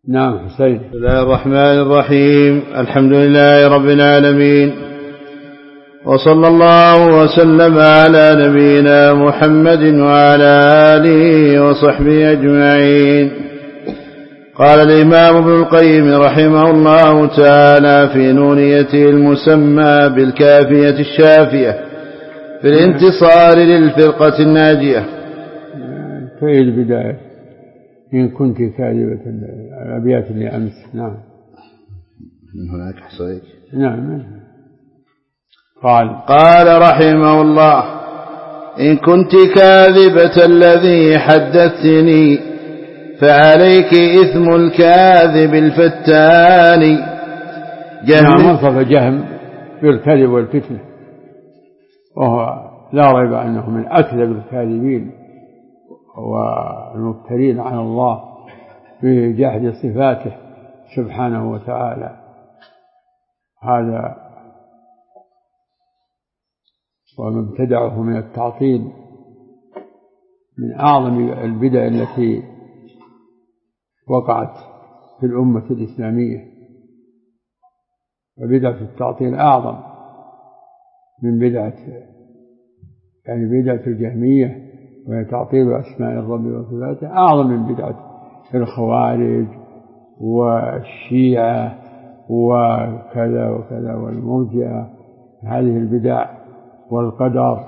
نعم حسين. بسم الله الرحمن الرحيم. الحمد لله رب العالمين، وصلى الله وسلم على نبينا محمد وعلى آله وصحبه أجمعين. قال الإمام ابن القيم رحمه الله تعالى في نونيته المسمى بالكافية الشافية في الانتصار للفرقة الناجية. في البداية إن كنت كاذبة الأبيات اللي أمس. نعم من هناك حصيك. نعم. قال رحمه الله: إن كنت كاذبة الذي حدثتني فعليك إثم الكاذب الفتان. جهم وصف جهم بالكذب والفتنة، وهو لا ريب أنه من أكذب الكاذبين والمفترين على الله بجحد صفاته سبحانه وتعالى. هذا وما ابتدعه من التعطيل من أعظم البدع التي وقعت في الأمة الإسلامية، وبدعة التعطيل أعظم من بدعة الجهمية، وهي تعطيل أسماء الرب وصفاته، أعظم من بدعة الخوارج والشيعة وكذا وكذا والمرجئة. هذه البدع والقدر.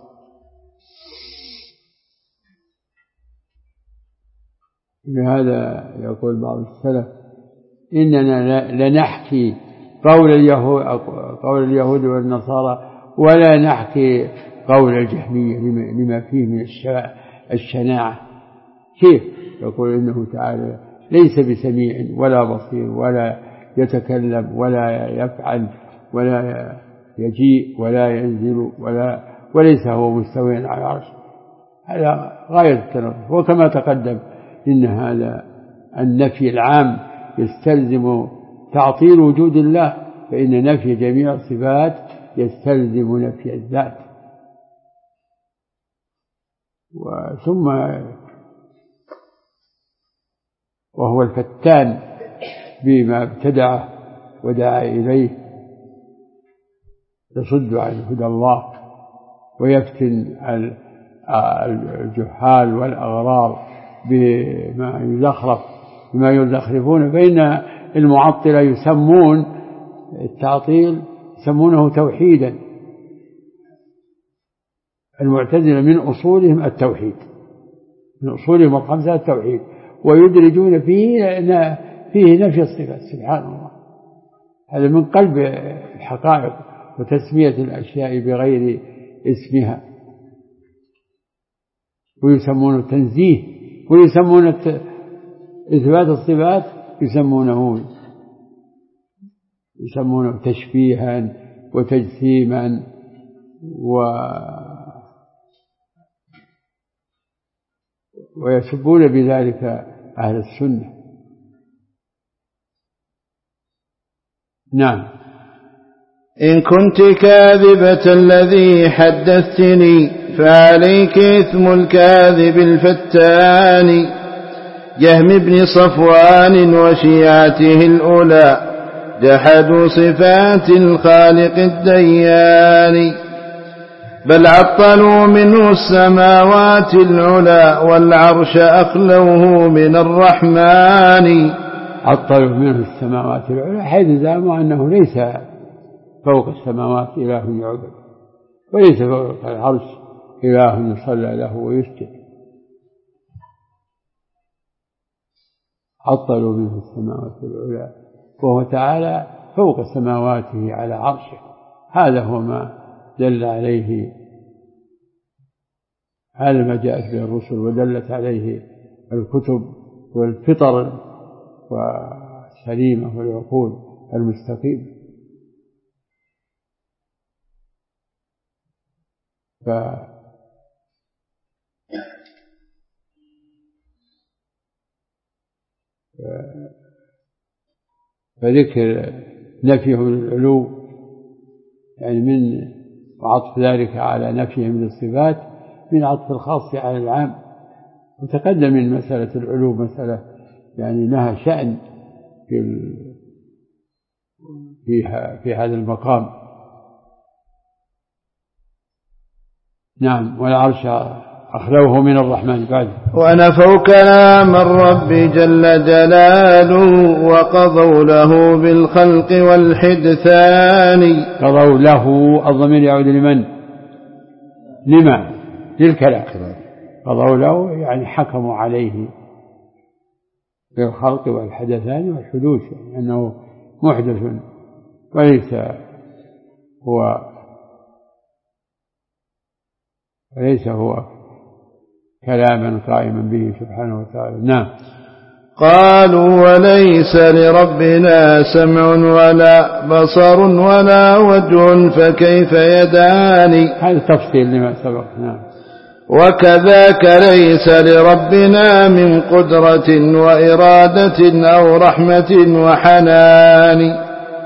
لهذا يقول بعض السلف: إننا لنحكي قول اليهود والنصارى ولا نحكي قول الجهمية لما فيه من الشناعة. كيف؟ يقول إنه تعالى ليس بسميع ولا بصير ولا يتكلم ولا يفعل ولا يجيء ولا ينزل وليس هو مستوى على العرش. هذا غاية التنظف. وكما تقدم إن هذا النفي العام يستلزم تعطيل وجود الله، فإن نفي جميع الصفات يستلزم نفي الذات. ثم وهو الفتان بما ابتدعه ودعا إليه، يصد عن هدى الله ويفتن الجهال والأغرار بما يزخرفون. فإن المعطلة يسمون التعطيل يسمونه توحيدا. المعتزلة من أصولهم التوحيد، من أصولهم الخمسة التوحيد، ويدرجون فيه نفي الصفات. سبحان الله، هذا من قلب الحقائق وتسمية الأشياء بغير اسمها. ويسمونه التنزيه، ويسمون إثبات الصفات يسمونه تشبيها وتجسيما ويسبون بذلك أهل السنة. نعم. إن كنت كاذبة الذي حدثتني فعليك إثم الكاذب الفتان. جهم بن صفوان وشيعته الأولى جحدوا صفات الخالق الديان، بل عطلوا منه السماوات العلى والعرش أخلوه من الرحمن. عطلوا منه السماوات العلى حيث زعموا أنه ليس فوق السماوات إله يعبد، وليس فوق العرش إله يصلى له ويسجد. عطلوا منه السماوات العلى، وهو تعالى فوق سماواته على عرشه. هذا هو ما دل عليه، هذا ما جاءت به الرسل ودلت عليه الكتب والفطر والسليمة والعقول المستقيمة. فذكر نفيهم للعلو يعني من وعطف ذلك على نفيهم للصفات من عطف الخاص على العام. وتقدم من مسألة العلو مسألة يعني لها شأن في هذا المقام. نعم. والعرش أخلوه من الرحمن بعد ونفوا كلام الرب جل جلاله وقضوا له بالخلق والحدثان. قضوا له، الضمير يعود لمن؟ لما؟ للكلام. قضوا له يعني حكموا عليه بالخلق والحدثان والحدوث، أنه محدث وليس هو كلاما قائما به سبحانه وتعالى. نعم. قالوا وليس لربنا سمع ولا بصر ولا وجه فكيف يدان. هذا تفصيل لما سبق. نعم. وكذاك ليس لربنا من قدرة وإرادة أو رحمة وحنان.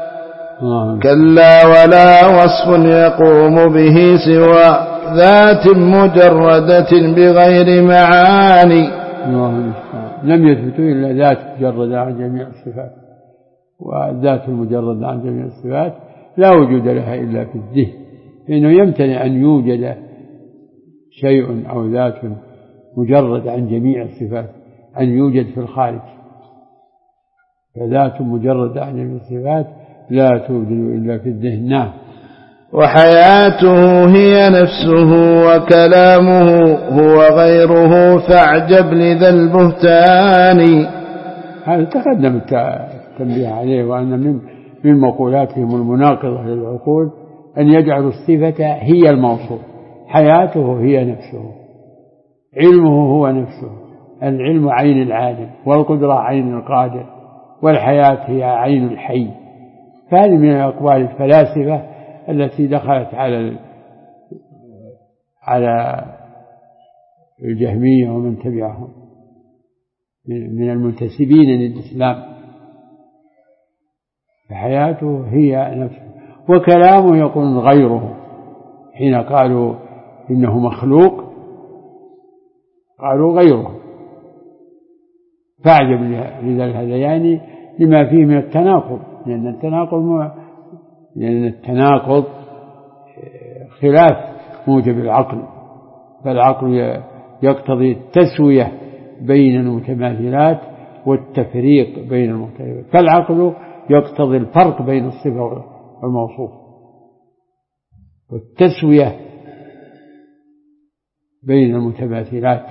كلا ولا وصف يقوم به سوى ذات مجردة بغير معاني. لم يثبتوا إلا ذات مجردة عن جميع الصفات، والذات المجردة عن جميع الصفات لا وجود لها إلا في الذهن، فإنه يمتنع أن يوجد شيء أو ذات مجرد عن جميع الصفات أن يوجد في الخارج، فذات مجردة عن جميع الصفات لا توجد إلا في الذهن. نعم. وحياته هي نفسه وكلامه هو غيره فاعجب لذا البهتان. هذا تقدم التنبيه عليه، وأن من مقولاتهم المناقضة للعقول أن يجعلوا الصفة هي الموصوف. حياته هي نفسه، علمه هو نفسه، العلم عين العالم، والقدرة عين القادر، والحياة هي عين الحي. فهذه من أقوال الفلاسفة التي دخلت على الجهمية ومن تبعهم من المنتسبين للإسلام. فحياته هي نفسه، وكلامه يكون غيره. حين قالوا إنه مخلوق قالوا غيره، فاعجب لذا الهذيان لما فيه من التناقض، لأن التناقض خلاف موجب العقل، فالعقل يقتضي التسوية بين المتماثلات والتفريق بين المختلفات، فالعقل يقتضي الفرق بين الصفة والموصوف والتسوية بين المتماثلات.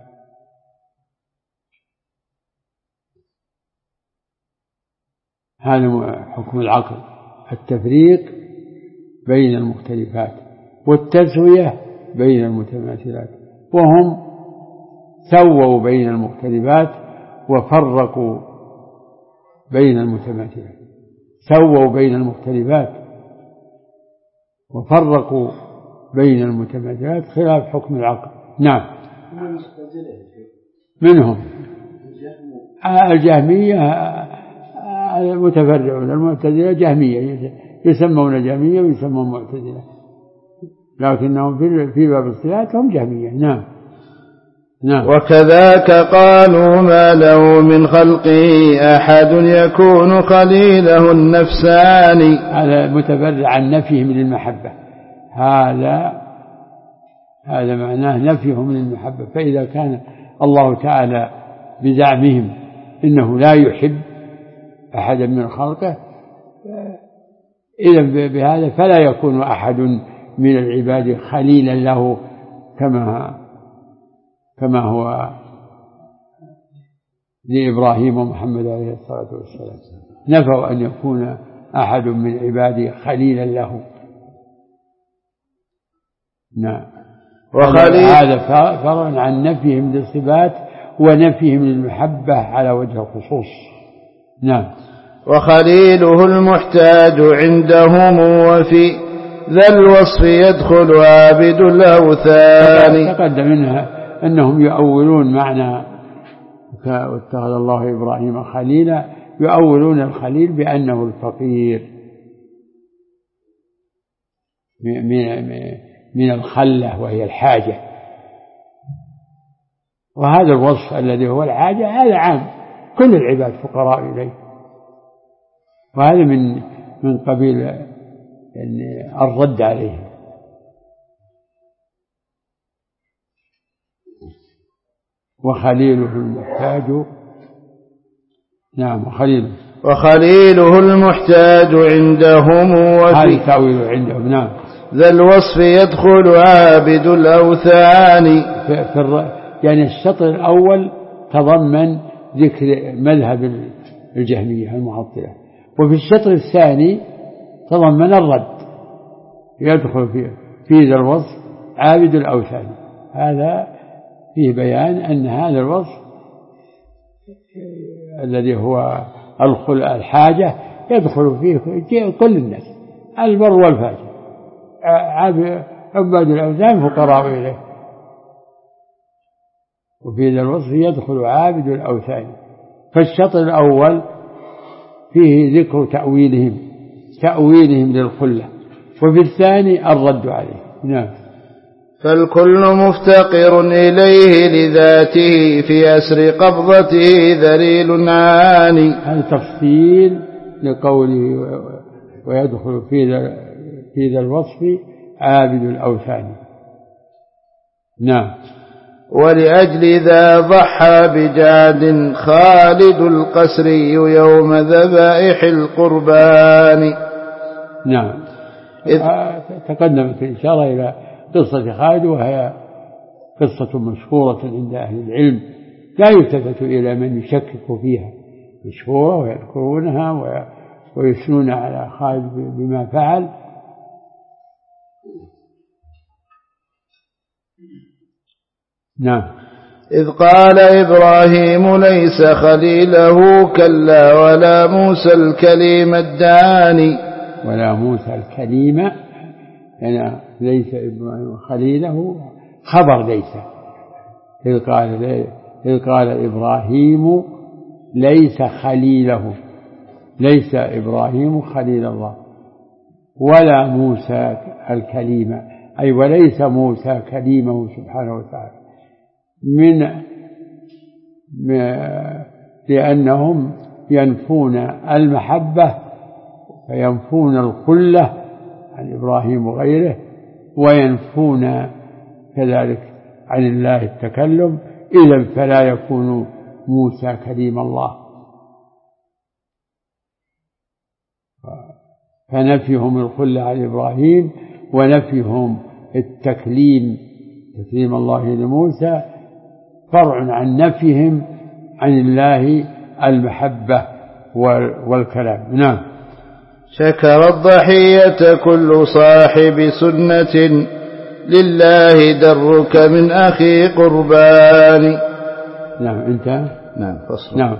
هذا حكم العقل، التفريق بين المختلفات والتسوية بين المتماثلات، وهم سووا بين المختلفات وفرقوا بين المتماثلات. سووا بين المختلفات وفرقوا بين المتماثلات خلاف حكم العقل. نعم. منهم الجهمية المتفرعون، المعتزلة جهمية، يسمون جهمية ويسمون معتزلة، لكنهم في باب الصفات هم جهمية. نعم. نعم. وكذاك قالوا ما له من خلقه أحد يكون خليله النفسان. هذا متفرع عن نفيهم للمحبة، هذا معناه نفيهم للمحبة. فإذا كان الله تعالى بزعمهم إنه لا يحب أحدا من خلقه، إذا بهذا فلا يكون أحد من العباد خليلا له كما هو لإبراهيم ومحمد عليه الصلاة والسلام. نفوا أن يكون أحد من عباده خليلا له. نعم. هذا فرع عن نفيهم للصفات ونفيهم للمحبة على وجه الخصوص. نعم. وخليله المحتاج عندهم وفي ذا الوصف يدخل عابد الأوثان. تقدم منها أنهم يؤولون معنى واتخذ الله إبراهيم خليلا، يؤولون الخليل بأنه الفقير من الخلة وهي الحاجة، وهذا الوصف الذي هو الحاجة هذا عام كل العباد فقراء إليه. وهذا من قبيل يعني الرد عليه. وخليله المحتاج. نعم وخليله المحتاج عندهم هذا تأويل عندهم. نعم. ذا الوصف يدخل عابد الأوثان. يعني الشطر الأول تضمن ذكر مذهب الجهمية المعطلة، وفي الشطر الثاني تضمن الرد، يدخل في ذا الوصف عابد الأوثان. هذا فيه بيان أن هذا الوصف الذي هو الحاجة يدخل فيه كل الناس، البر والفاجر، عباد الأوثان فقراء إليه. وفي ذا الوصف يدخل عابد الأوثان. فالشطر الأول فيه ذكر تأويلهم للخلة، وفي الثاني الرد عليه. نعم. فالكل مفتقر إليه لذاته في أسر قبضته ذليل عاني. هذا تفصيل لقوله ويدخل في ذا الوصف عابد الأوثان. نعم. ولأجل ذا ضحى بجعد خالد القسري يوم ذبائح القربان. نعم. تقدمت الإشارة إلى قصة خالد، وهي قصة مشهورة عند أهل العلم لا يلتفت إلى من يشكك فيها، مشهورة ويذكرونها ويثنون على خالد بما فعل. نعم. إذ قال إبراهيم ليس خليله كلا ولا موسى الكليم الداني. ولا موسى الكليم يعني ليس إبراهيم خليله خبر ليس. إذ قال إبراهيم ليس خليله، ليس إبراهيم خليل الله، ولا موسى الكليم، أي وليس موسى كليمه سبحانه وتعالى، لأنهم ينفون المحبة وينفون الخلة عن إبراهيم وغيره، وينفون كذلك عن الله التكلم، إذن فلا يكون موسى كليم الله. فنفيهم الخلة عن إبراهيم ونفيهم تكليم الله لموسى فرع عن نفيهم عن الله المحبة والكلام. نعم. شكر الضحية كل صاحب سنة لله درك من أخي قربان. نعم. انتهى. نعم. فصل. نعم.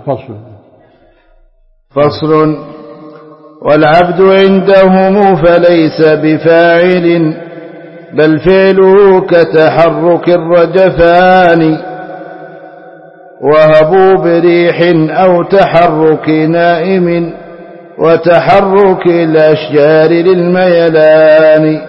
فصل. والعبد عندهم فليس بفاعل بل فعله كتحرك الرجفان، وهبوا بريح أو تحرك نائم وتحرك الأشجار للميلان،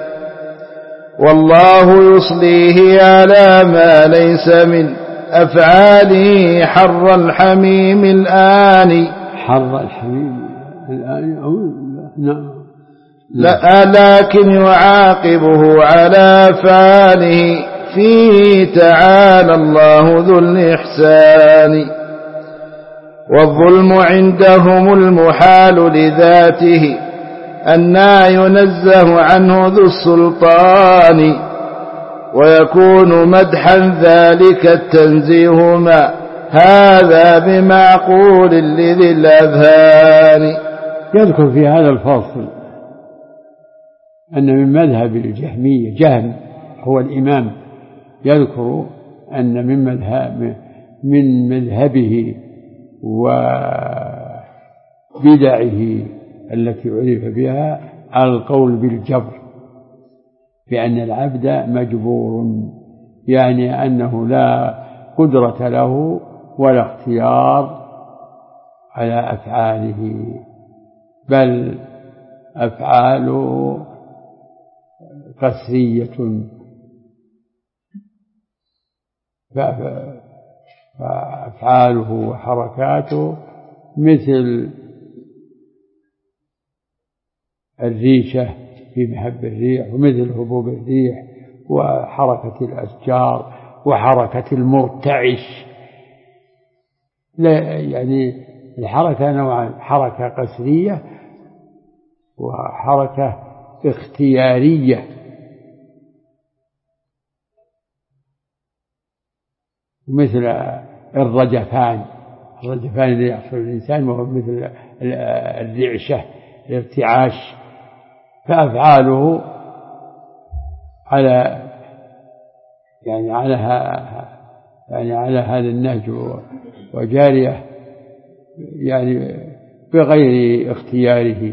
والله يصليه على ما ليس من أفعاله حر الحميم الآن. حر الحميم الآن أو نعم. لا لكن يعاقبه على أفعاله فيه تعالى الله ذو الإحسان، والظلم عندهم المحال لذاته أنى ينزه عنه ذو السلطان، ويكون مدحا ذلك التنزيه ما هذا بمعقول لذي الأذهان. يذكر في هذا الفصل أن من مذهب الجهمية، جهم هو الإمام، يذكر أن من مذهبه وبدعه التي عرف بها القول بالجبر، بأن العبد مجبور، يعني أنه لا قدرة له ولا اختيار على أفعاله، بل أفعاله قسرية، فأفعاله وحركاته مثل الريشة في مهب الريح، ومثل هبوب الريح، وحركة الأشجار، وحركة المرتعش. لا يعني الحركة نوعان: حركة قسرية وحركة اختيارية. مثل الرجفان اللي يحصل للإنسان، وهو مثل الرعشة، الارتعاش. فأفعاله على هذا النهج وجارية يعني بغير اختياره.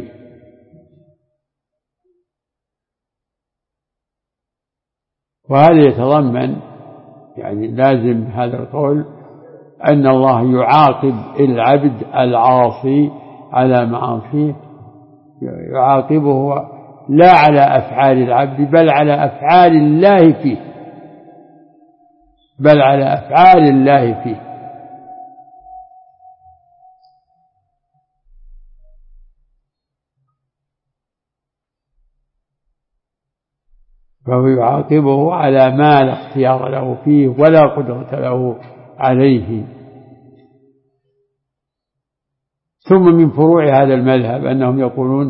وهذا يتضمن يعني لازم هذا القول أن الله يعاقب العبد العاصي على معاصيه، يعاقبه لا على أفعال العبد بل على أفعال الله فيه، فهو يعاقبه على ما لا اختيار له فيه ولا قدرة له عليه. ثم من فروع هذا المذهب أنهم يقولون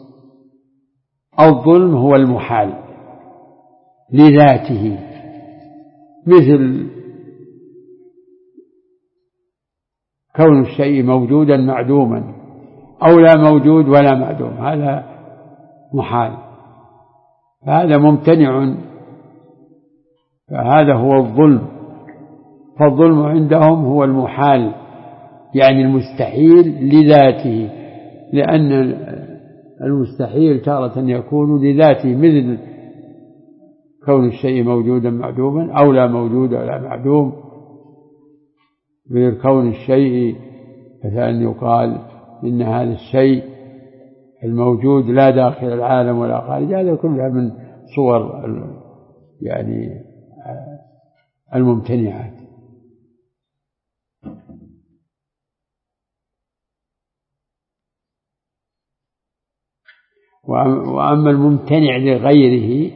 الظلم هو المحال لذاته، مثل كون الشيء موجودا معدوما، أو لا موجود ولا معدوم، هذا محال، فهذا ممتنع، فهذا هو الظلم. فالظلم عندهم هو المحال، يعني المستحيل لذاته، لأن المستحيل تارة يكون لذاته، مثل كون الشيء موجودا معدوما، أو لا موجود ولا معدوم. مثل كون الشيء مثلا يقال إن هذا الشيء الموجود لا داخل العالم ولا خارج، هذا كلها من صور يعني الممتنعات. وأما الممتنع لغيره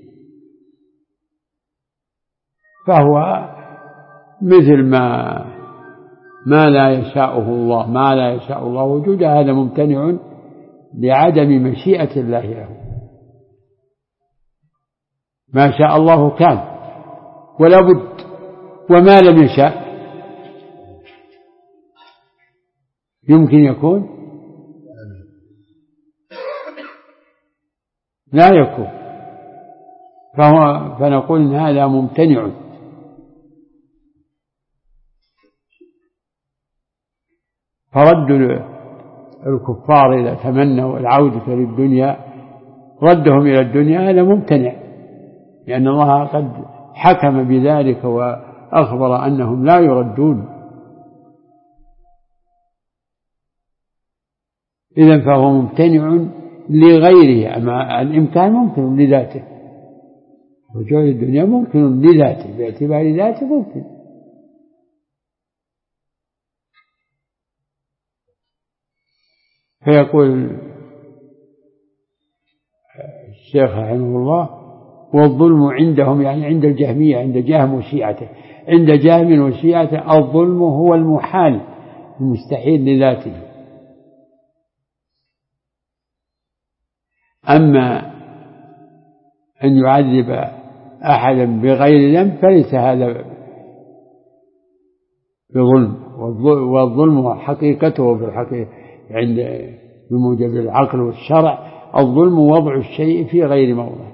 فهو مثل ما لا يشاءه الله، ما لا يشاء الله وجوده، هذا ممتنع لعدم مشيئة الله له. ما شاء الله كان ولا بد، وما لم يشاء يمكن يكون؟ لا يكون. فنقول إن هذا ممتنع. فرد الكفار إذا تمنوا العودة للدنيا، ردهم إلى الدنيا، هذا ممتنع، لأن الله قد حكم بذلك وأخبر أنهم لا يردون. إذن فهو ممتنع لغيره، أما الإمكان ممكن لذاته، رجوع الدنيا ممكن لذاته، باعتبار ذاته ممكن. فيقول الشيخ رحمه الله: والظلم عندهم، يعني عند الجهمية، عند جهم وشيعته، عند جهم وشيعته الظلم هو المحال المستحيل لذاته. أما أن يعذب أحدا بغير ذنب فليس هذا بظلم. والظلم حقيقته في الحقيقة عند بموجب العقل والشرع الظلم وضع الشيء في غير موضعه،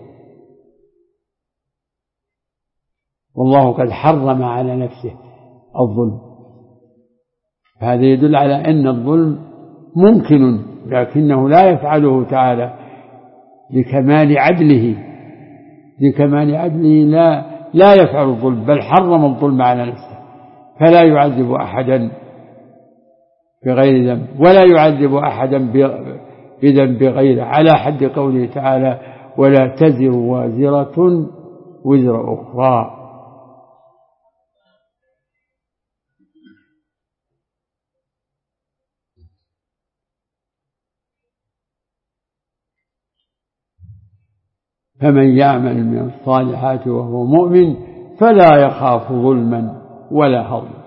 والله قد حرم على نفسه الظلم. هذا يدل على أن الظلم ممكن، لكنه لا يفعله تعالى لكمال عدله لا يفعل الظلم، بل حرم الظلم على نفسه، فلا يعذب أحدا بغير ذنب، ولا يعذب أحدا بذنب غيره، على حد قوله تعالى: ولا تزر وازرة وزر أخرى. فمن يعمل من الصالحات وهو مؤمن فلا يخاف ظلما ولا هضما.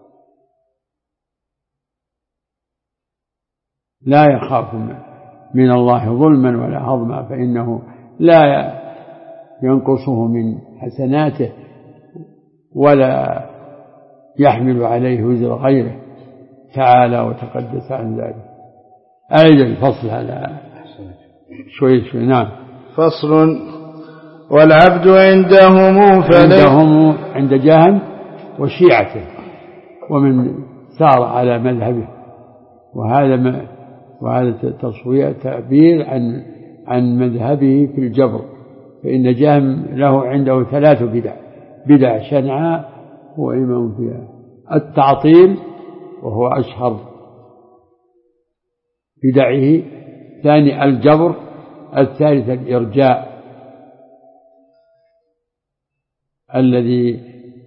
لا يخاف من الله ظلما ولا هضما، فإنه لا ينقصه من حسناته ولا يحمل عليه وزر غيره تعالى وتقدس عن ذلك. أعيد الفصل على شوي. نعم. فصل. والعبد عندهم عند جهم وشيعته ومن سار على مذهبه، وهذا تصوير تعبير عن مذهبه في الجبر، فإن جهم له عنده 3 بدع شنعاء هو إمام فيها: التعطيل وهو أشهر بدعه، ثاني الجبر، الثالث الإرجاء الذي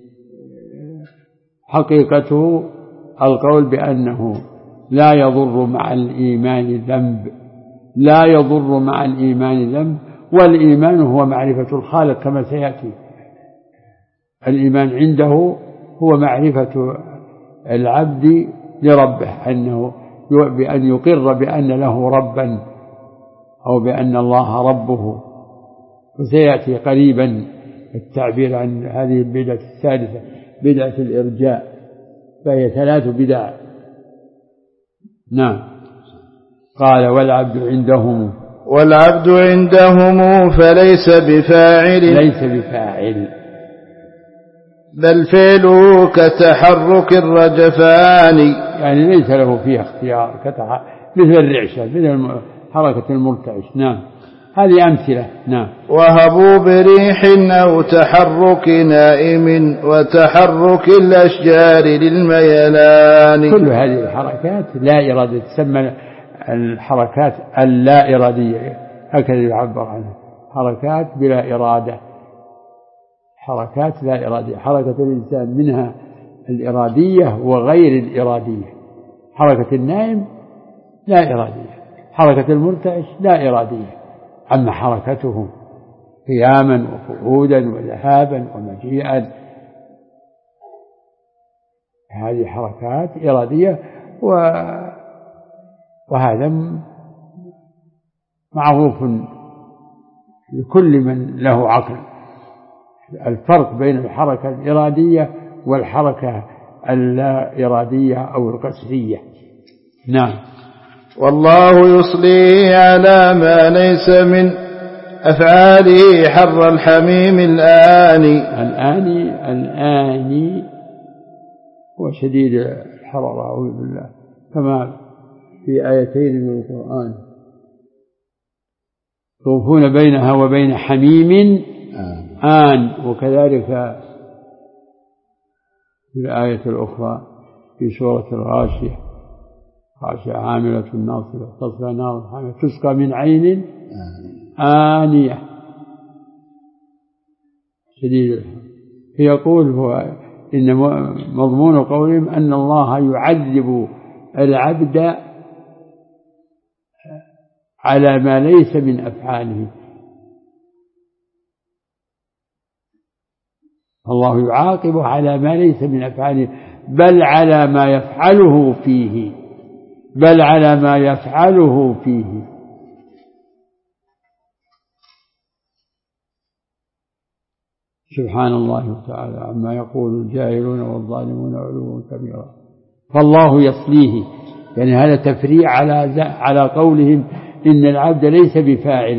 حقيقته القول بأنه لا يضر مع الإيمان ذنب، لا يضر مع الإيمان ذنب، والإيمان هو معرفة الخالق كما سيأتي. الإيمان عنده هو معرفة العبد لربه، بأن يقر بأن له ربا أو بأن الله ربه، وسيأتي قريبا التعبير عن هذه البدعة الثالثة، بدعة الإرجاء، فهي 3 بدع. نعم. قال: والعبد عندهم فليس بفاعل بل فعله كتحرك الرجفان، يعني ليس له فيه اختيار، مثل الرعشة، مثل حركة المرتعش. نعم. هذه أمثلة. نعم. وهبوب ريح أو تحرك نائم وتحرك الأشجار للميلان. كل هذه الحركات لا إرادية، تسمى الحركات اللا إرادية، هكذا يعبر عنها: حركات بلا إرادة، حركات لا إرادية. حركة الإنسان منها الإرادية وغير الإرادية. حركة النائم لا إرادية، حركة المرتعش لا إرادية. أما حركته قياما وقعودا وذهابا ومجيئا، هذه حركات إرادية، وهذا معروف لكل من له عقل. الفرق بين الحركة الإرادية والحركة اللا إرادية أو القسرية. نعم. والله يصلي على ما ليس من أفعاله حر الحميم الآني هو شديد الحرارة، أعوذ بالله، كما في آيتين من القرآن: يطوفون بينها وبين حميم آن. وكذلك في الآية الأخرى في سورة الغاشية: خاشعة عاملة ناصبة تصلى نارا حامية تسقى من عين آنية. شديد. يقول هو إن مضمون قولهم أن الله يعذب العبد على ما ليس من أفعاله. الله يعاقبه على ما ليس من أفعاله، بل على ما يفعله فيه. سبحان الله تعالى عما يقول الجاهلون والظالمون علوا كبيرا. فالله يصليه، يعني هذا تفريع على قولهم إن العبد ليس بفاعل،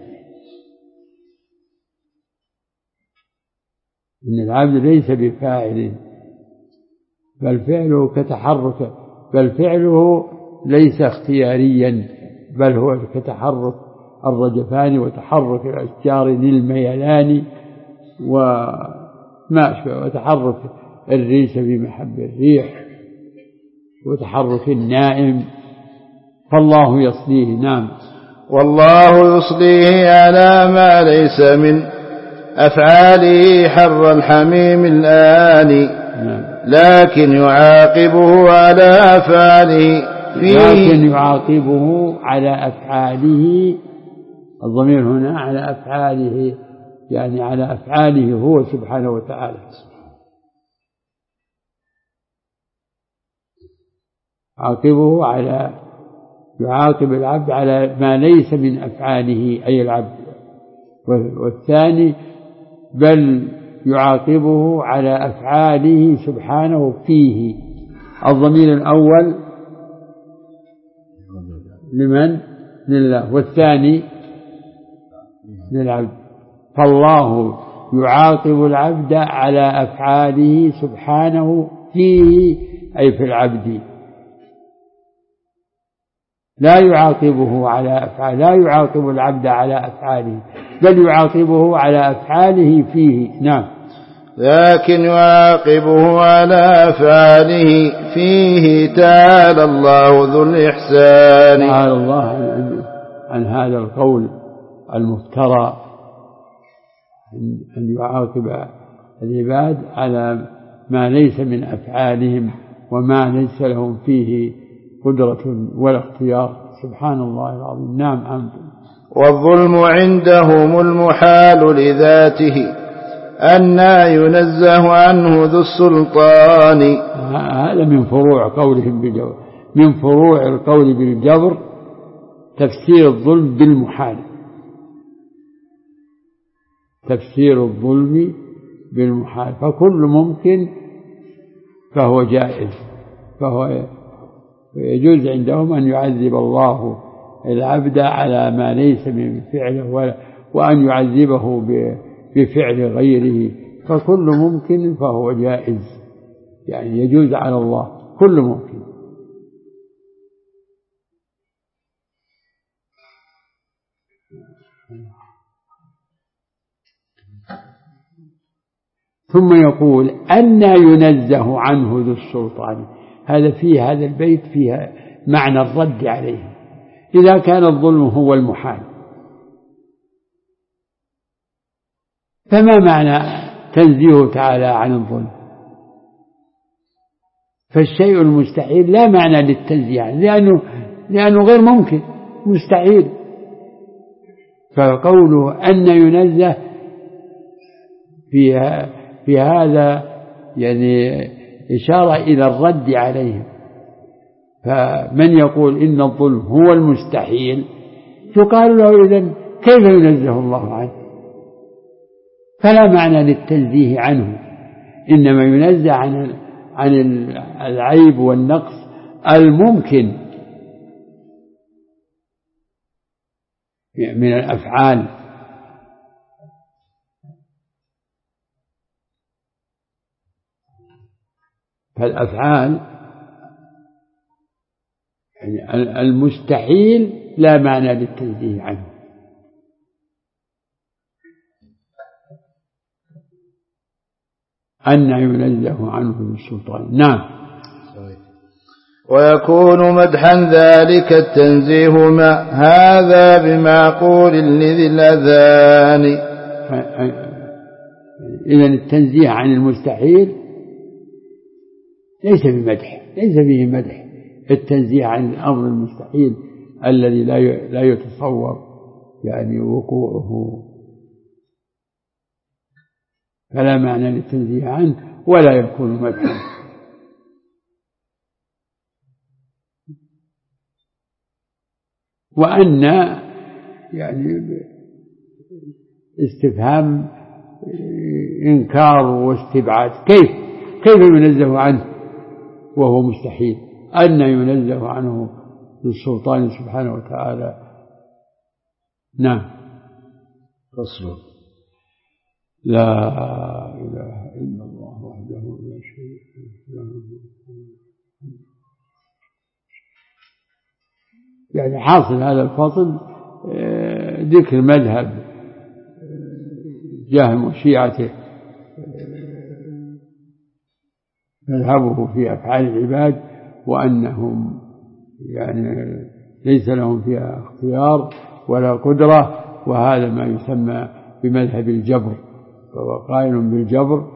إن العبد ليس بفاعل بل فعله كتحرك، بل فعله ليس اختياريا، بل هو كتحرك الرجفان وتحرك الأشجار للميلان وما أشبه، وتحرك الريش بمحب الريح وتحرك النائم. فالله يصليه. نعم. والله يصليه على ما ليس من أفعاله حر الحميم الآن. نعم. لكن يعاقبه على أفعاله الضمير هنا على أفعاله، يعني على أفعاله هو سبحانه وتعالى. يعاقب العبد على ما ليس من أفعاله أي العبد. والثاني بل يعاقبه على أفعاله سبحانه فيه. الضمير الأول لمن؟ لله، والثاني للعبد. فالله يعاقب العبد على أفعاله سبحانه فيه أي في العبد، لا يعاقبه على أفعاله، لا يعاقب العبد على أفعاله بل يعاقبه على أفعاله فيه. نعم. لكن يعاقبه على أفعاله فيه تعالى الله ذو الإحسان. تعالى الله عن هذا القول المفترى أن يعاقب العباد على ما ليس من أفعالهم وما ليس لهم فيه قدرة ولا اختيار. سبحان الله العظيم. نعم. عمد. والظلم عندهم المحال لذاته أنى ينزه عنه ذو السلطان. هذا من فروع قولهم بالجبر، من فروع القول بالجبر تفسير الظلم بالمحال، تفسير الظلم بالمحال. فكل ممكن فهو جائز، فهو يجوز عندهم أن يعذب الله العبد على ما ليس من فعله وأن يعذبه بفعل غيره. فكل ممكن فهو جائز، يعني يجوز على الله كل ممكن. ثم يقول أنى ينزه عنه ذو السلطان. هذا البيت فيها معنى الرد عليه. إذا كان الظلم هو المحال فما معنى تنزيهه تعالى عن الظلم؟ فالشيء المستحيل لا معنى للتنزيه عنه، لأنه غير ممكن، مستحيل. فقوله أن ينزه في هذا يعني إشارة إلى الرد عليهم. فمن يقول إن الظلم هو المستحيل يقال له إذن كيف ينزه الله عنه؟ فلا معنى للتنزيه عنه، إنما ينزه عن العيب والنقص الممكن من الأفعال. فالأفعال يعني المستحيل لا معنى للتنزيه عنه. أن ينزه عنه بالسلطان. نعم. ويكون مدحا ذلك التنزيه ما هذا بمعقول لذي الأذان. إذن التنزيه عن المستحيل ليس بمدح، ليس فيه مدح. التنزيه عن الأمر المستحيل الذي لا يتصور يعني وقوعه، فلا معنى للتنزيه عنه ولا يكون مدحا. وأن يعني استفهام إنكار واستبعاد. كيف ينزه عنه وهو مستحيل؟ أن ينزه عنه للسلطان سبحانه وتعالى. نعم. فصل. لا إله إلا الله وحده لا شريك له. يعني حاصل هذا الفصل ذكر مذهب جهم وشيعته، مذهبه في أفعال العباد وأنهم يعني ليس لهم فيها اختيار ولا قدرة، وهذا ما يسمى بمذهب الجبر، فهو قائل بالجبر.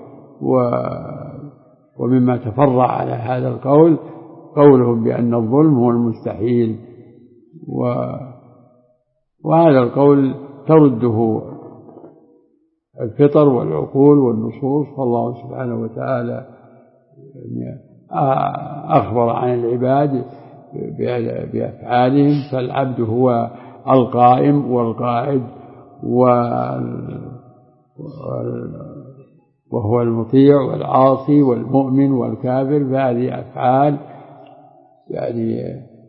ومما تفرع على هذا القول قولهم بأن الظلم هو المستحيل وهذا القول ترده الفطر والعقول والنصوص. فالله سبحانه وتعالى أخبر عن العباد بأفعالهم، فالعبد هو القائم والقاعد وهو المطيع والعاصي والمؤمن والكافر، فهذه أفعال يعني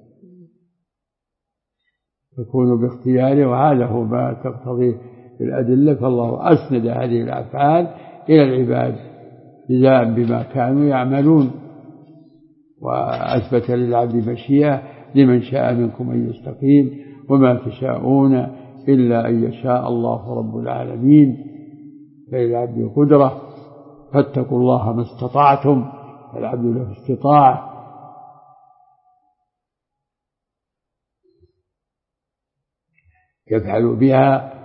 تكون باختياره، وهذا هو ما تقتضيه الأدلة. فالله أسند هذه الأفعال إلى العباد جزاء بما كانوا يعملون، وأثبت للعبد مشيئة لمن شاء منكم أن يستقيم وما تشاءون إلا أن يشاء الله رب العالمين. فللعبد قدرة، فاتقوا الله ما استطعتم، العبد له استطاعة. يفعل بها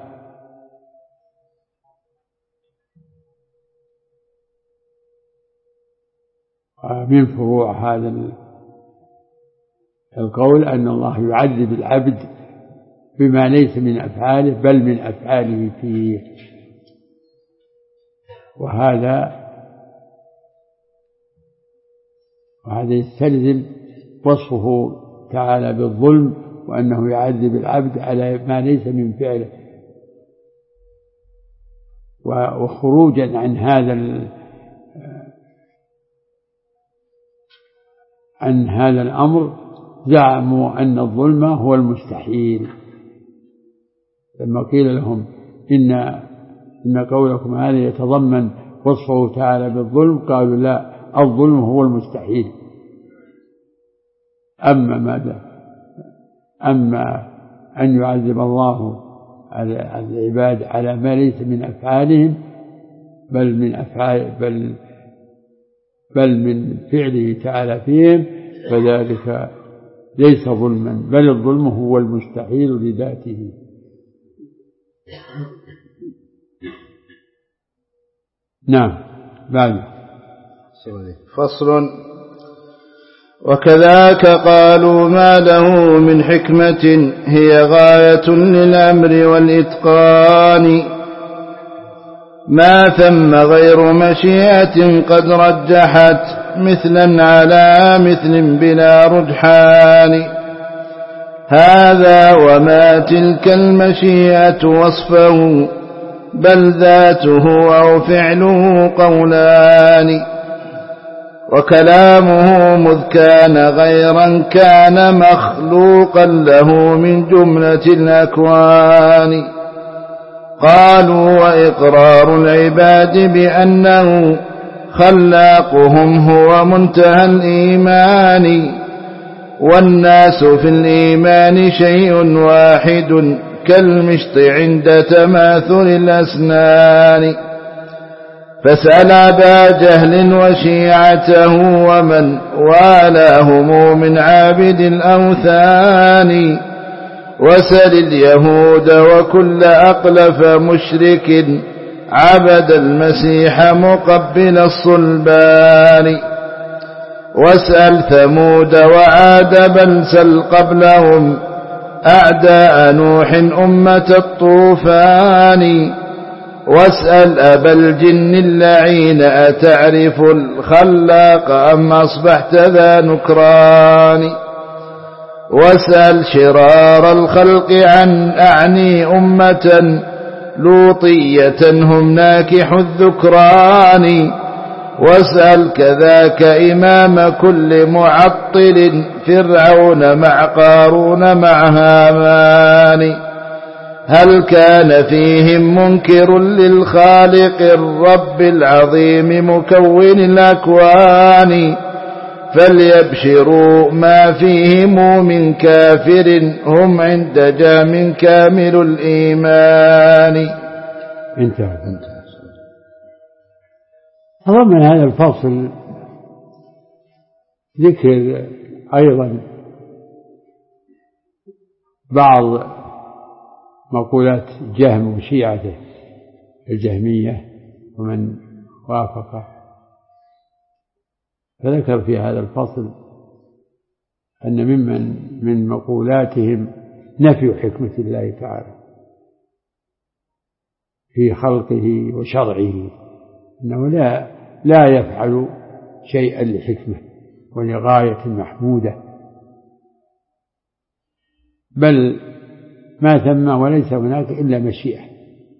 من فروع هذا القول أن الله يعذب العبد بما ليس من أفعاله بل من أفعاله فيه، وهذا يستلزم وصفه تعالى بالظلم، وأنه يعذب العبد على ما ليس من فعله. وخروجا عن هذا الأمر زعموا أن الظلم هو المستحيل، لما قيل لهم إن قولكم هذا يتضمن وصفه تعالى بالظلم، قالوا لا، الظلم هو المستحيل. أما أن يعذب الله العباد على ما ليس من أفعالهم بل من فعله تعالى فيهم، فذلك ليس ظلما، بل الظلم هو المستحيل لذاته. نعم. بعد فصل. وكذاك قالوا ما له من حكمة هي غاية للأمر والإتقان، ما ثم غير مشيئة قد رجحت مثلا على مثل بلا رجحان. هذا وما تلك المشيئة وصفه بل ذاته أو فعله قولان. وكلامه مذ كان غيرا كان مخلوقا له من جملة الأكوان. قالوا وإقرار العباد بأنه خلاقهم هو منتهى الإيمان، والناس في الإيمان شيء واحد كالمشط عند تماثل الأسنان. فاسأل أبا جهل وشيعته ومن والاهم من عابد الأوثان، وسل اليهود وكل أقلف مشرك عبد المسيح مقبل الصلبان. واسأل ثمود وعاد بل سل قبلهم أعداء نوح أمة الطوفان. واسأل أبا الجن اللعين أتعرف الخلاق أم أصبحت ذا نكران. واسأل شرار الخلق عن أعني أمة لوطية هم ناكح الذكران. واسأل كذاك إمام كل معطل فرعون مع قارون مع هامان. هل كان فيهم منكر للخالق الرب العظيم مكون الأكوان؟ فليبشروا ما فيهم من كافر هم عند جام كامل الإيمان. انتهى. تضمن هذا الفصل ذكر أيضا بعض مقولات جهم وشيعته الجهمية ومن وافقه، فذكر في هذا الفصل أن من مقولاتهم نفي حكمة الله تعالى في خلقه وشرعه، إنه لا يفعل شيئا لحكمة ولغاية محمودة، بل ما ثم وليس هناك إلا مشيئة.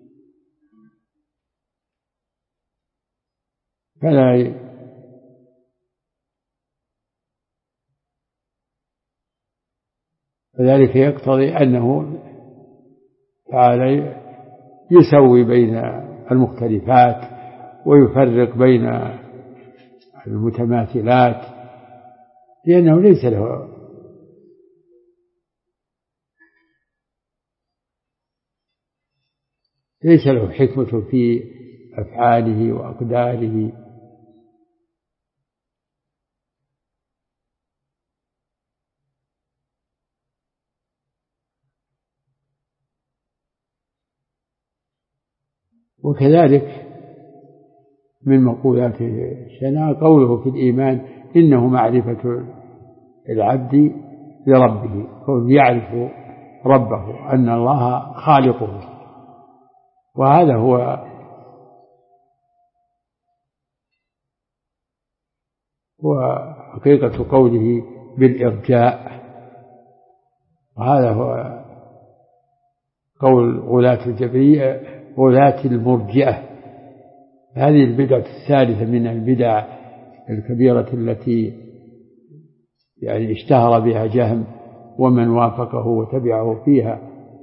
فذلك يقتضي أنه تعالى يسوي بين المختلفات ويفرق بين المتماثلات، لأنه ليس له حكمة في أفعاله وأقداره. وكذلك من مقولات الشناعة قوله في الإيمان إنه معرفة العبد لربه، قول يعرف ربه أن الله خالقه، وهذا هو حقيقة قوله بالإرجاء، وهذا هو قول غلاة الجبرية غلاة المرجئة. هذه البدعة الثالثة من البدع الكبيرة التي يعني اشتهر بها جهم ومن وافقه وتبعه فيها.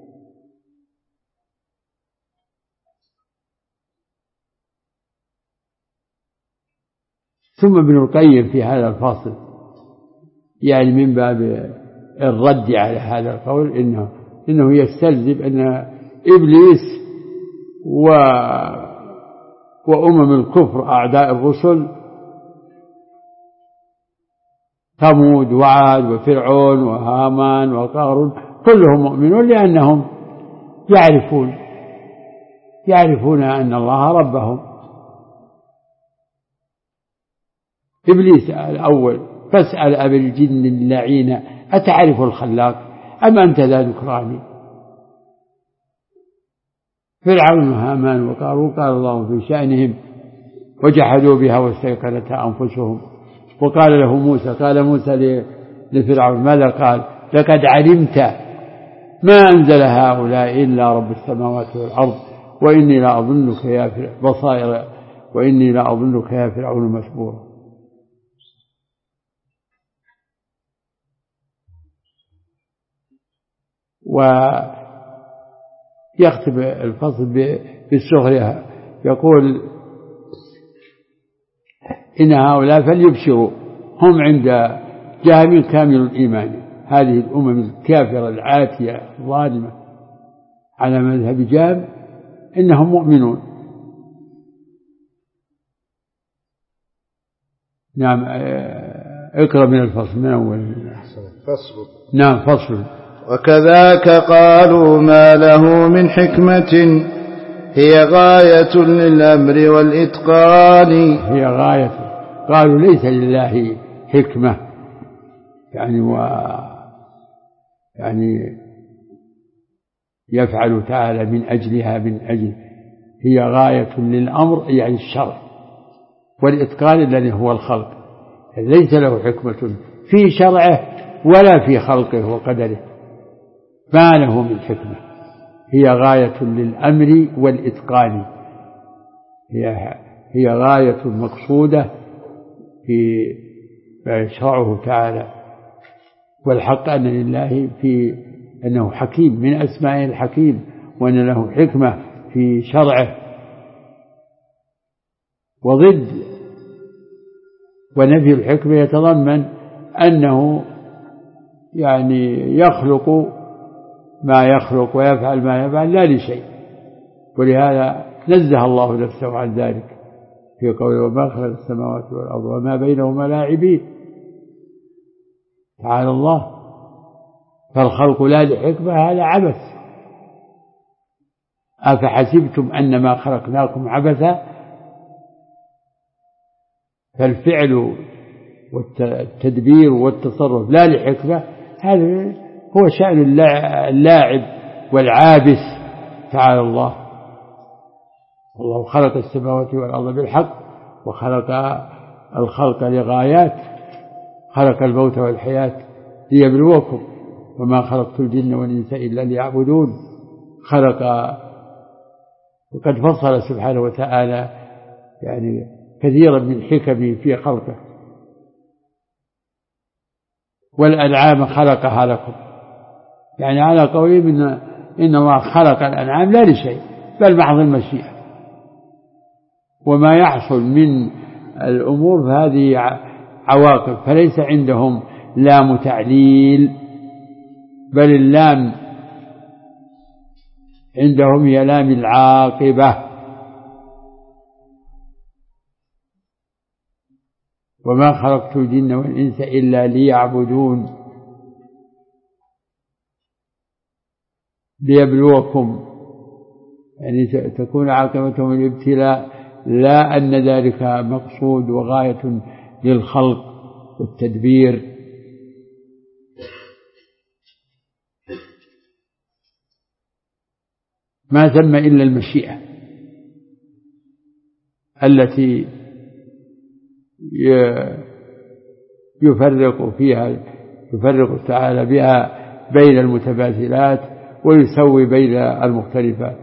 ثم ابن القيم في هذا الفصل يعني من باب الرد على هذا القول إنه يستلزم أن إبليس وأمم الكفر أعداء الرسل ثمود وعاد وفرعون وهامان وقارون كلهم مؤمنون، لأنهم يعرفون أن الله ربهم. إبليس الأول فاسأل أبي الجن اللعين أتعرف الخلاق أم أنت ذا ذكراني. فرعون وهامان وقارون قال الله في شأنهم وجحدوا بها واستيقنتها أنفسهم. وقال له موسى، قال موسى لفرعون ماذا قال؟ لقد علمت ما أنزل هؤلاء إلا رب السماوات والأرض وإني لا أظنك يا بصائر وإني لا أظنك يا فرعون مسبورا. ويختم الفصل بالسخرية يقول إن هؤلاء فليبشروا هم عند جهم كامل الإيمان. هذه الأمم الكافرة العاتية الظالمة على مذهب جهم إنهم مؤمنون. نعم اقرأ من الفصل من أول فصل. نعم فصل. وكذاك قالوا ما له من حكمة هي غاية للأمر والإتقان. هي غاية، قالوا ليس لله حكمة يعني يفعل تعالى من أجلها من أجل. هي غاية للأمر يعني الشرع والإتقان الذي هو الخلق، ليس له حكمة في شرعه ولا في خلقه وقدره، ما له من حكمة. هي غاية للأمر والإتقان، هي غاية مقصودة في ما يشرعه تعالى. والحق أن لله في أنه حكيم، من أسمائه الحكيم، وأن له حكمة في شرعه. وضد ونفي الحكمة يتضمن أنه يعني يخلق ما يخلق ويفعل ما يفعل لا لشيء، ولهذا نزه الله نفسه عن ذلك في قوله وما خلق السماوات والأرض وما بينهما لاعبين. تعالى الله. فالخلق لا لحكمة هذا عبث. أفحسبتم أنما خلقناكم عبثا. فالفعل والتدبير والتصرف لا لحكمة هو شأن اللاعب والعابث تعالى الله. الله خلق السماوات والأرض بالحق وخلق الخلق لغايات، خلق الموت والحياة ليبلوكم وما خلقت الجن والإنس إلا ليعبدون. خلق، وقد فصل سبحانه وتعالى يعني كثيرا من حكمه في خلقه. والأنعام خلقها لكم، يعني على قولهم إن الله خلق الأنعام لا لشيء بل محض المشيئة. وما يحصل من الأمور فهذه عواقب، فليس عندهم لام تعليل، بل اللام عندهم هي لام العاقبة. وما خلقت الجن والإنس إلا ليعبدون ليبلوكم، يعني تكون عاقبتهم الابتلاء، لا أن ذلك مقصود وغاية للخلق والتدبير. ما ثم إلا المشيئة التي يفرق تعالى بها بين المتماثلات ويسوي بين المختلفات.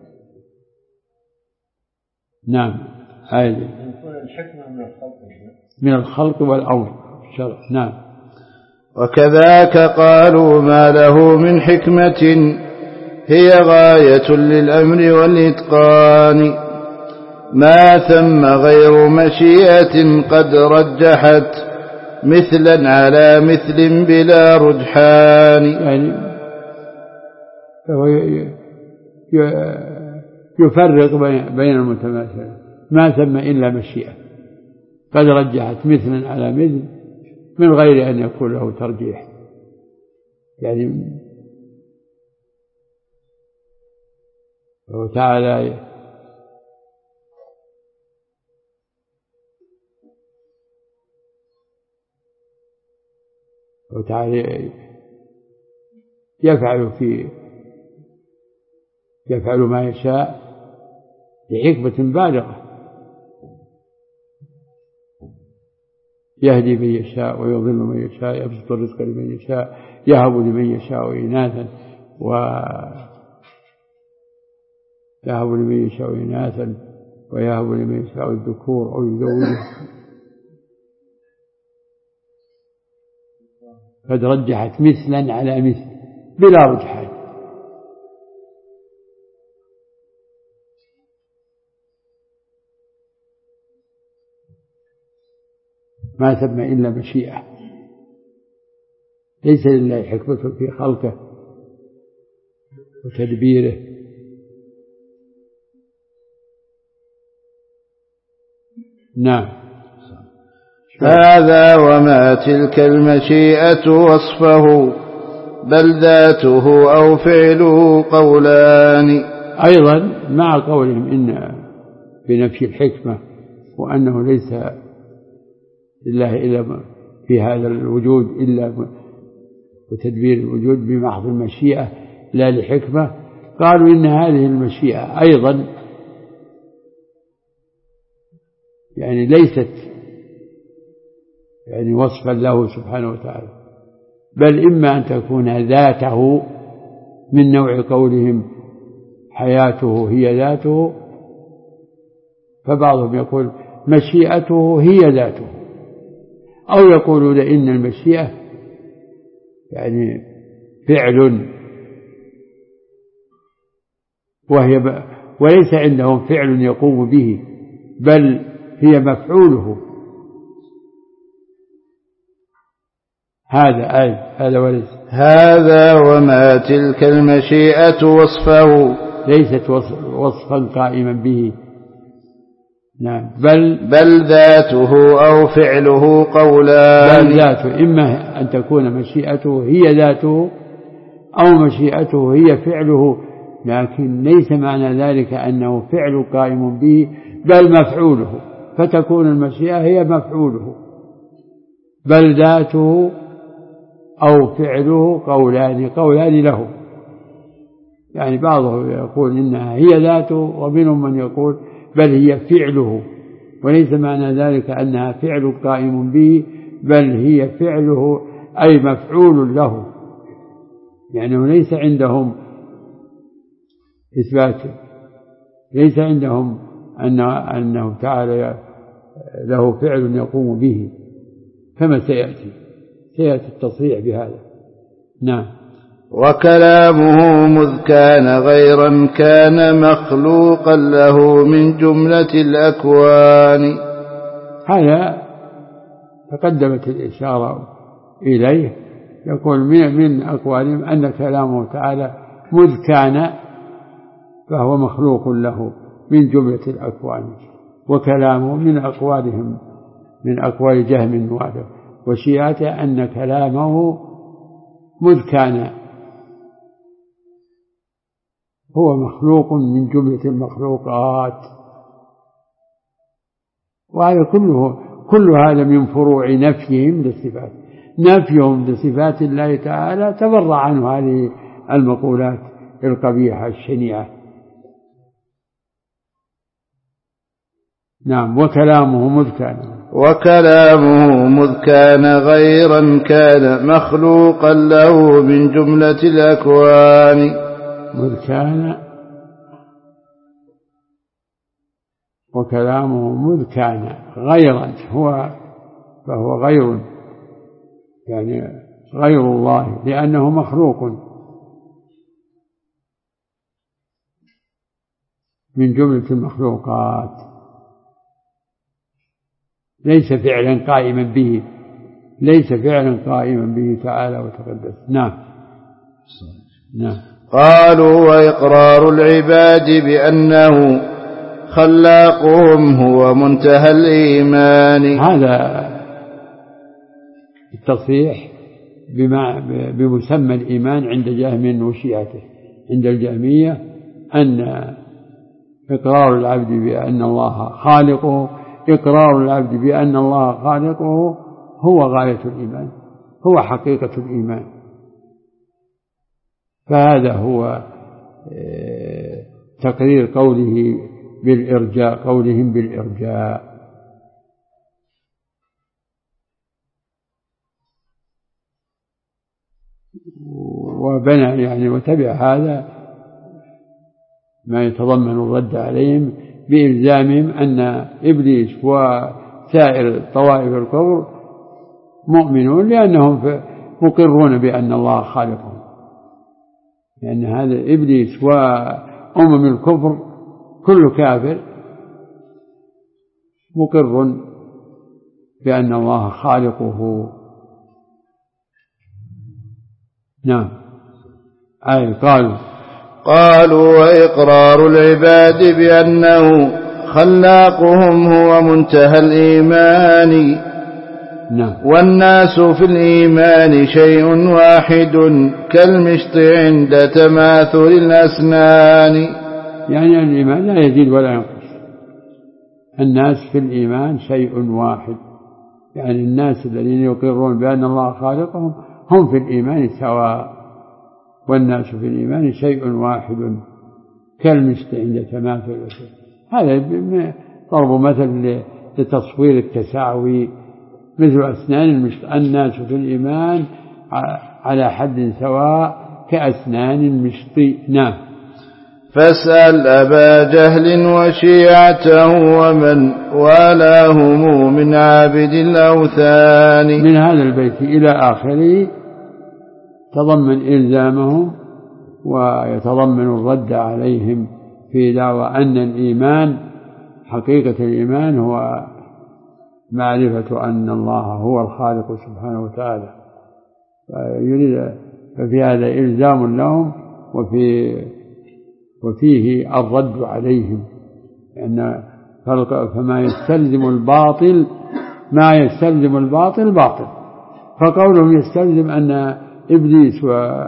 نعم، هذه الحكمة من الخلق والأمر الشرع. نعم. وكذاك قالوا ما له من حكمة هي غاية للأمر والإتقان، ما ثم غير مشيئة قد رجحت مثلا على مثل بلا رجحان. يعني يفرق بين المتماثلين، ما ثم إلا مشيئة قد رجحت مثلا على مثل من غير أن يكون له ترجيح. يعني وتعالى يفعل ما يشاء لحكمة بالغة، يهدي من يشاء ويضل من يشاء، يبسط الرزق لمن يشاء، يهب لمن يشاء إناثا يهب لمن يشاء إناثا ويهب لمن يشاء الذكور أو يزوجه. قد رجحت مثلا على مثل بلا رجحان. ما ثم إلا مشيئة، ليس لله حكمة في خلقه وتدبيره. نعم. هذا وما تلك المشيئة وصفه بل ذاته أو فعله قولان. أيضا مع قولهم إن بنفي الحكمة وأنه ليس لله إلا في هذا الوجود إلا وتدبير الوجود بمحض المشيئة لا لحكمة، قالوا إن هذه المشيئة أيضا يعني ليست يعني وصفا له سبحانه وتعالى، بل إما أن تكون ذاته من نوع قولهم حياته هي ذاته، فبعضهم يقول مشيئته هي ذاته، أو يقولون إن المشيئة يعني فعل وليس عندهم فعل يقوم به بل هي مفعوله. هذا وليس هذا وما تلك المشيئة وصفه ليست وصفا قائما به. نعم. بل ذاته أو فعله قولان. بل ذاته، إما أن تكون مشيئته هي ذاته أو مشيئته هي فعله، لكن ليس معنى ذلك أنه فعل قائم به بل مفعوله، فتكون المشيئة هي مفعوله. بل ذاته أو فعله قولان له، يعني بعضهم يقول إنها هي ذاته، ومنهم من يقول بل هي فعله، وليس معنى ذلك أنها فعل قائم به، بل هي فعله أي مفعول له، يعني ليس عندهم إثبات، ليس عندهم أنه تعالى له فعل يقوم به، كما سيأتي التصريح بهذا. نعم. وكلامه مذ كان غيرا كان مخلوقا له من جملة الأكوان. هذا تقدمت الإشارة إليه، يقول من أقوالهم أن كلامه تعالى مذ كان فهو مخلوق له من جملة الأكوان، وكلامه من أقوالهم، من أقوال جهم وشيعته أن كلامه مذ كان هو مخلوق من جملة المخلوقات. وهذا كل هذا من فروع نفيهم للصفات، نفيهم لصفات الله تعالى تبرع عنه هذه المقولات القبيحة الشنيعة. نعم. وكلامه مذ كان غيرا كان مخلوقا له من جملة الأكوان. وكلامه مذ كان غيرا فهو غير، يعني غير الله، لأنه مخلوق من جملة المخلوقات، ليس فعلا قائما به تعالى وتقدس. نعم. قالوا وإقرار العباد بأنه خلاقهم هو منتهى الإيمان. هذا التصريح بمسمى الإيمان عند جهم وشيعته. عند الجهمية أن إقرار العبد بأن الله خالقه، إقرار العبد بأن الله خالقه هو غاية الإيمان، هو حقيقة الإيمان. فهذا هو تقرير قولهم بالإرجاء. وبنى يعني وتبع هذا ما يتضمن الرد عليهم بإلزامهم أن إبليس وسائر طوائف الكفر مؤمنون لأنهم مقرون بأن الله خالقهم، لأن هذا إبليس وأمم الكفر كل كافر مقر بأن الله خالقه. نعم. قالوا وإقرار العباد بأنه خلاقهم هو منتهى الإيمان. نعم. والناس في الإيمان شيء واحد كالمشط عند تماثل الأسنان. يعني الإيمان لا يزيد ولا ينقص، الناس في الإيمان شيء واحد، يعني الناس الذين يقرون بأن الله خالقهم هم في الإيمان سواء، والناس في الإيمان شيء واحد كالمشط عند تماثل الأسنان. هذا ضرب مثل لتصوير التساوي، مثل أسنان المشط. الناس في الإيمان على حد سواء كأسنان المشط. نعم. فاسأل أبا جهل وشيعته ومن والاهم من عابد الأوثان. من هذا البيت إلى آخره تضمن إلزامهم ويتضمن الرد عليهم في دعوى أن الإيمان، حقيقة الإيمان هو معرفة أن الله هو الخالق سبحانه وتعالى. ففي هذا إلزام لهم وفيه الرد عليهم، لأن فما يستلزم الباطل باطل، فقولهم يستلزم أن إبليس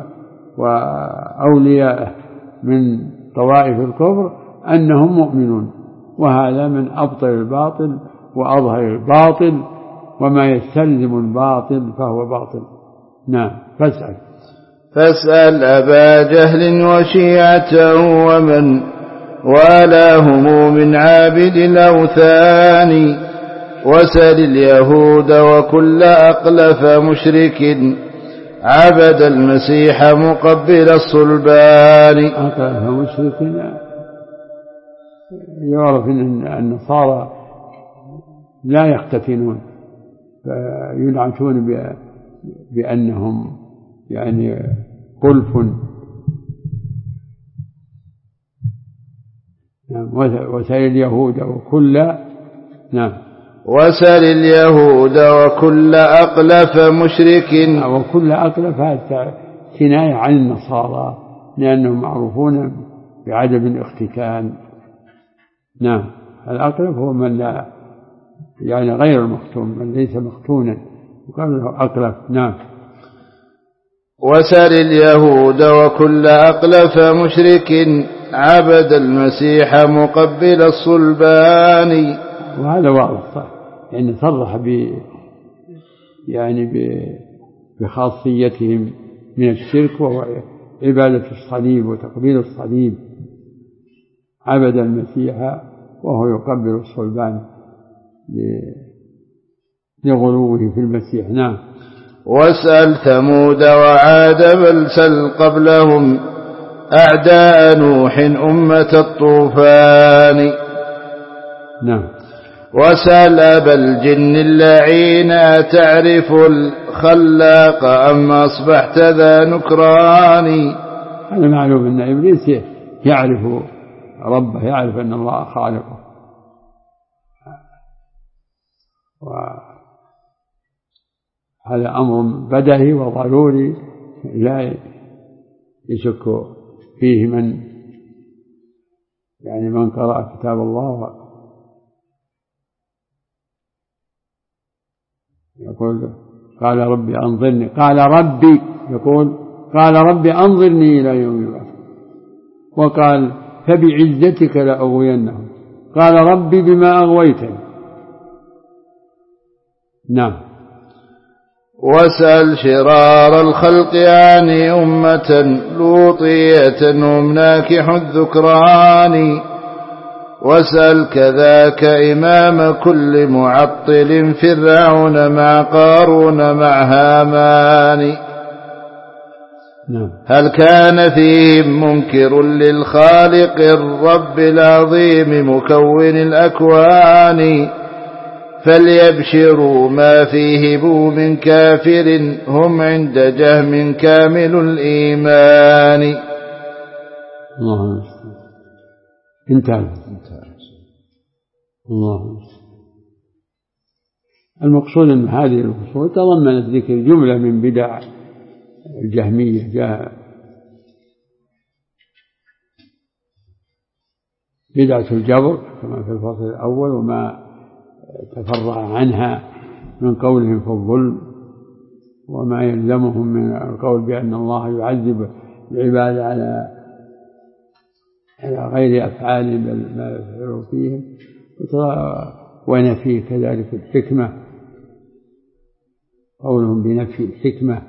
وأولياءه من طوائف الكفر أنهم مؤمنون، وهذا من أبطل الباطل وأظهر الباطل، وما يستلزم الباطل فهو باطل. نعم. فاسأل أبا جهل وشيعته ومن والاهم من عابد الأوثان، وسل اليهود وكل أقلف مشرك عبد المسيح مقبل الصلبان. أقلف مشرك يعرف أن النصارى لا يختتنون، فينعتون بأنهم يعني قلف. وسل اليهود وكل وسل اليهود وكل أقلف مشرك. وكل أقلف هذا كناية عن النصارى لأنهم معروفون بعدم الاختتان. نعم. الأقلف هو من لا يعني غير المختون، من ليس مختونا وقال له أقلف. نعم. وسل اليهود وكل أقلف مشرك عبد المسيح مقبل الصلبان. وهذا واضح صح، يعني صرح بخاصيتهم من الشرك وهو عبادة الصليب وتقبيل الصليب. عبد المسيح وهو يقبل الصلبان لغلوه في المسيح. نعم. واسأل ثمود وعاد بل سل قبلهم أعداء نوح أمة الطوفان. نعم. وسأل أبا الجن اللعين تعرف الخلاق أم أصبحت ذا نكران. هذا معلوم أن إبليس يعرف ربه، يعرف أن الله خالقه، وهذا أمر بدهي وضروري لا يشك فيه من قرأ كتاب الله. يقول قال ربي أنظرني، قال ربي أنظرني إلى يوم يبعث، وقال فبعزتك لأغوينهم، قال ربي بما أغويتني. نعم. وسأل شرار الخلق عن أمة لوطية هم ناكح الذكران، وسأل كذاك إمام كل معطل فرعون مع قارون مع هامان. هل كان فيهم منكر للخالق الرب العظيم مكون الأكوان، فليبشروا ما فيه بو من كافر هم عند جهم كامل الإيمان. الله انتهى. الله. المقصود أن هذه الفصول تضمنت ذكر جملة من بدع الجهمية، بدعة الجبر كما في الفصل الأول وما تفرع عنها من قولهم في الظلم وما يلزمهم من القول بأن الله يعذب العباد على غير أفعالهم بل ما يفعلوا فيهم، ونفي كذلك الحكمة، قولهم بنفي الحكمة،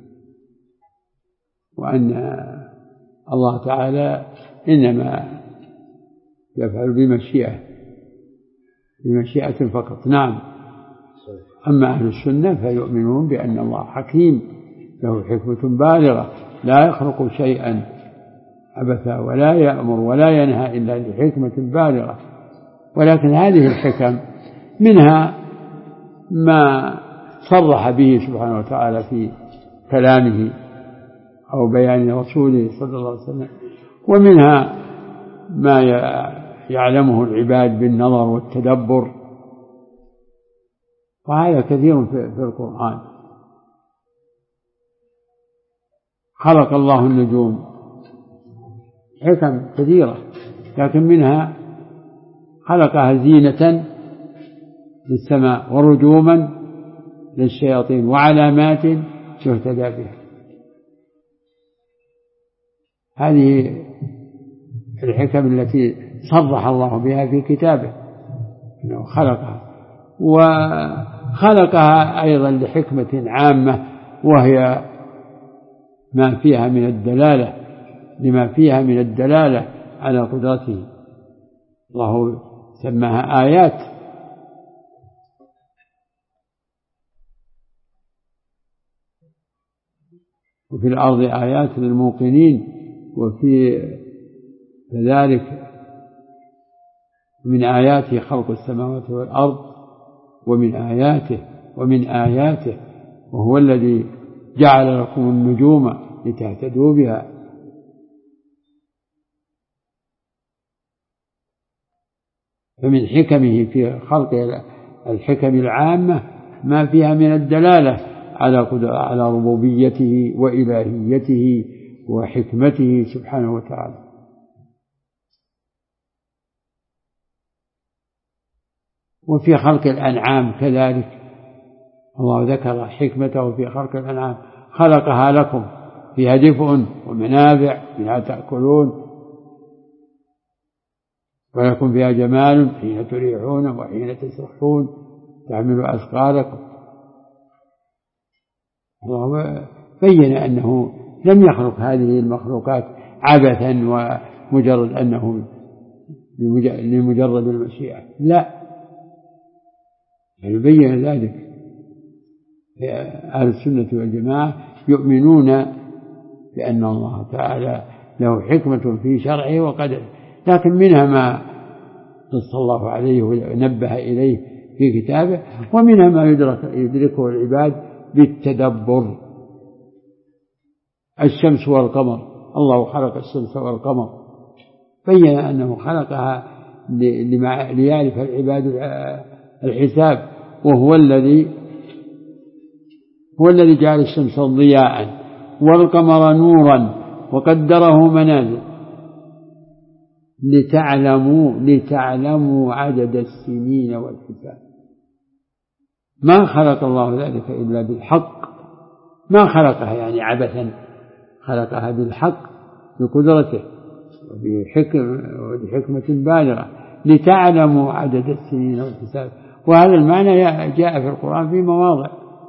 وأن الله تعالى إنما يفعل بمشيئة فقط. نعم. أما أهل السنة فيؤمنون بأن الله حكيم له حكمة بالغة لا يخلق شيئا عبثا ولا يأمر ولا ينهى إلا لحكمة بالغة، ولكن هذه الحكم منها ما صرح به سبحانه وتعالى في كلامه أو بيان رسوله صلى الله عليه وسلم، ومنها ما يعلمه العباد بالنظر والتدبر، وهذا كثير في القرآن. خلق الله النجوم، حكم كثيرة، لكن منها خلقها زينة للسماء ورجوما للشياطين وعلامات يهتدى بها. هذه الحكم التي صرح الله بها في كتابه أنه خلقها، وخلقها أيضا لحكمة عامة وهي ما فيها من الدلالة لما فيها من الدلالة على قدرته. الله سماها آيات. وفي الأرض آيات للموقنين، وفي ذلك من آياته خلق السماوات والأرض ومن آياته وهو الذي جعل لكم النجوم لتهتدوا بها. فمن حكمه في خلق الحكم العامة ما فيها من الدلالة على ربوبيته وإلهيته وحكمته سبحانه وتعالى. وفي خلق الأنعام كذلك الله ذكر حكمته في خلق الأنعام، خلقها لكم فيها دفء ومنافع منها تأكلون، ولكم فيها جمال حين تريحون وحين تسرحون تحمل أثقالكم. الله بين أنه لم يخلق هذه المخلوقات عبثا ومجرد أنه لمجرد المشيئة، لا، بين ذلك. أهل السنة والجماعة يؤمنون بأن الله تعالى له حكمة في شرعه وقدره، لكن منها ما نص الله عليه ونبه إليه في كتابه، ومنها ما يدركه العباد بالتدبر. الشمس والقمر، الله خلق الشمس والقمر، بين أنه خلقها ليعرف العباد الحساب، وهو الذي جعل الشمس ضياء والقمر نورا وقدره منازل لتعلموا عدد السنين والحساب. ما خلق الله ذلك إلا بالحق، ما خلقها يعني عبثا، خلقها بالحق بقدرته وبحكمة بالغة لتعلموا عدد السنين والحساب. وهذا المعنى جاء في القرآن في مواضع.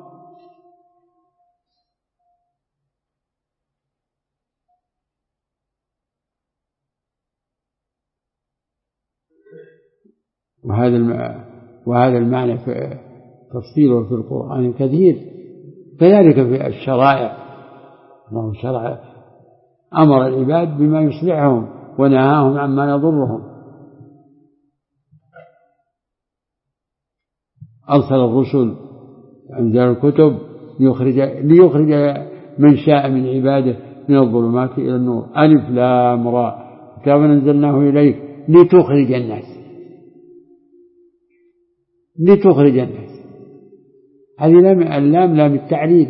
وهذا المعنى في تفصيله في القرآن كثير. كذلك في الشرائع، الله شرع أمر العباد بما يصلحهم ونهاهم عما يضرهم. أرسل الرسل وأنزل الكتب ليخرج من شاء من عباده من الظلمات إلى النور. ألف لام راء كتاب أنزلناه إليك لتخرج الناس. هذه اللام لام التعليل.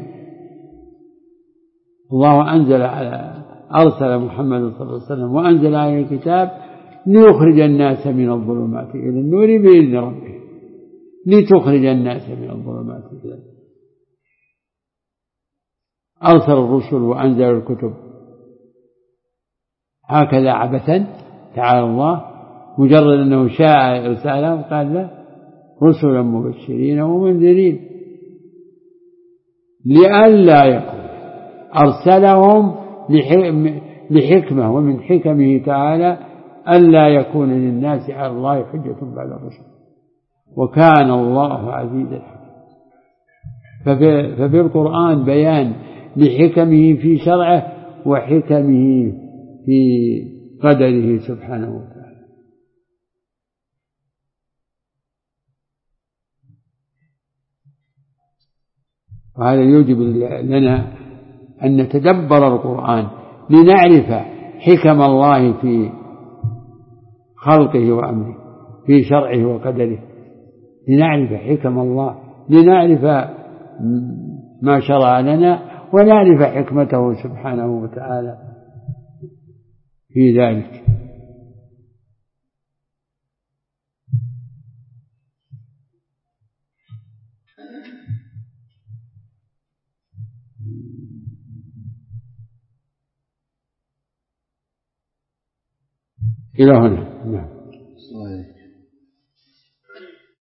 الله أرسل محمد صلى الله عليه وسلم وأنزل عليه الكتاب ليخرج الناس من الظلمات إلى النور بإذن ربهم. لتخرج الناس من الظلمات إلى النور. أرسل الرسل وأنزل الكتب. هكذا عبثا تعالى الله، مجرد أنه شاء إرسالهم قال له رسلا مبشرين ومنذرين لئلا يكون. أرسلهم لحكمة، ومن حكمه تعالى ألا يكون للناس على الله حجة بعد الرسل، وكان الله عزيزا حكيما. ففي القرآن بيان لحكمه في شرعه وحكمه في قدره سبحانه وتعالى. وهذا يوجب لنا أن نتدبر القرآن لنعرف حكم الله في خلقه وأمره، في شرعه وقدره، لنعرف حكم الله، لنعرف ما شرع لنا، ونعرف حكمته سبحانه وتعالى في ذلك. إلى هنا.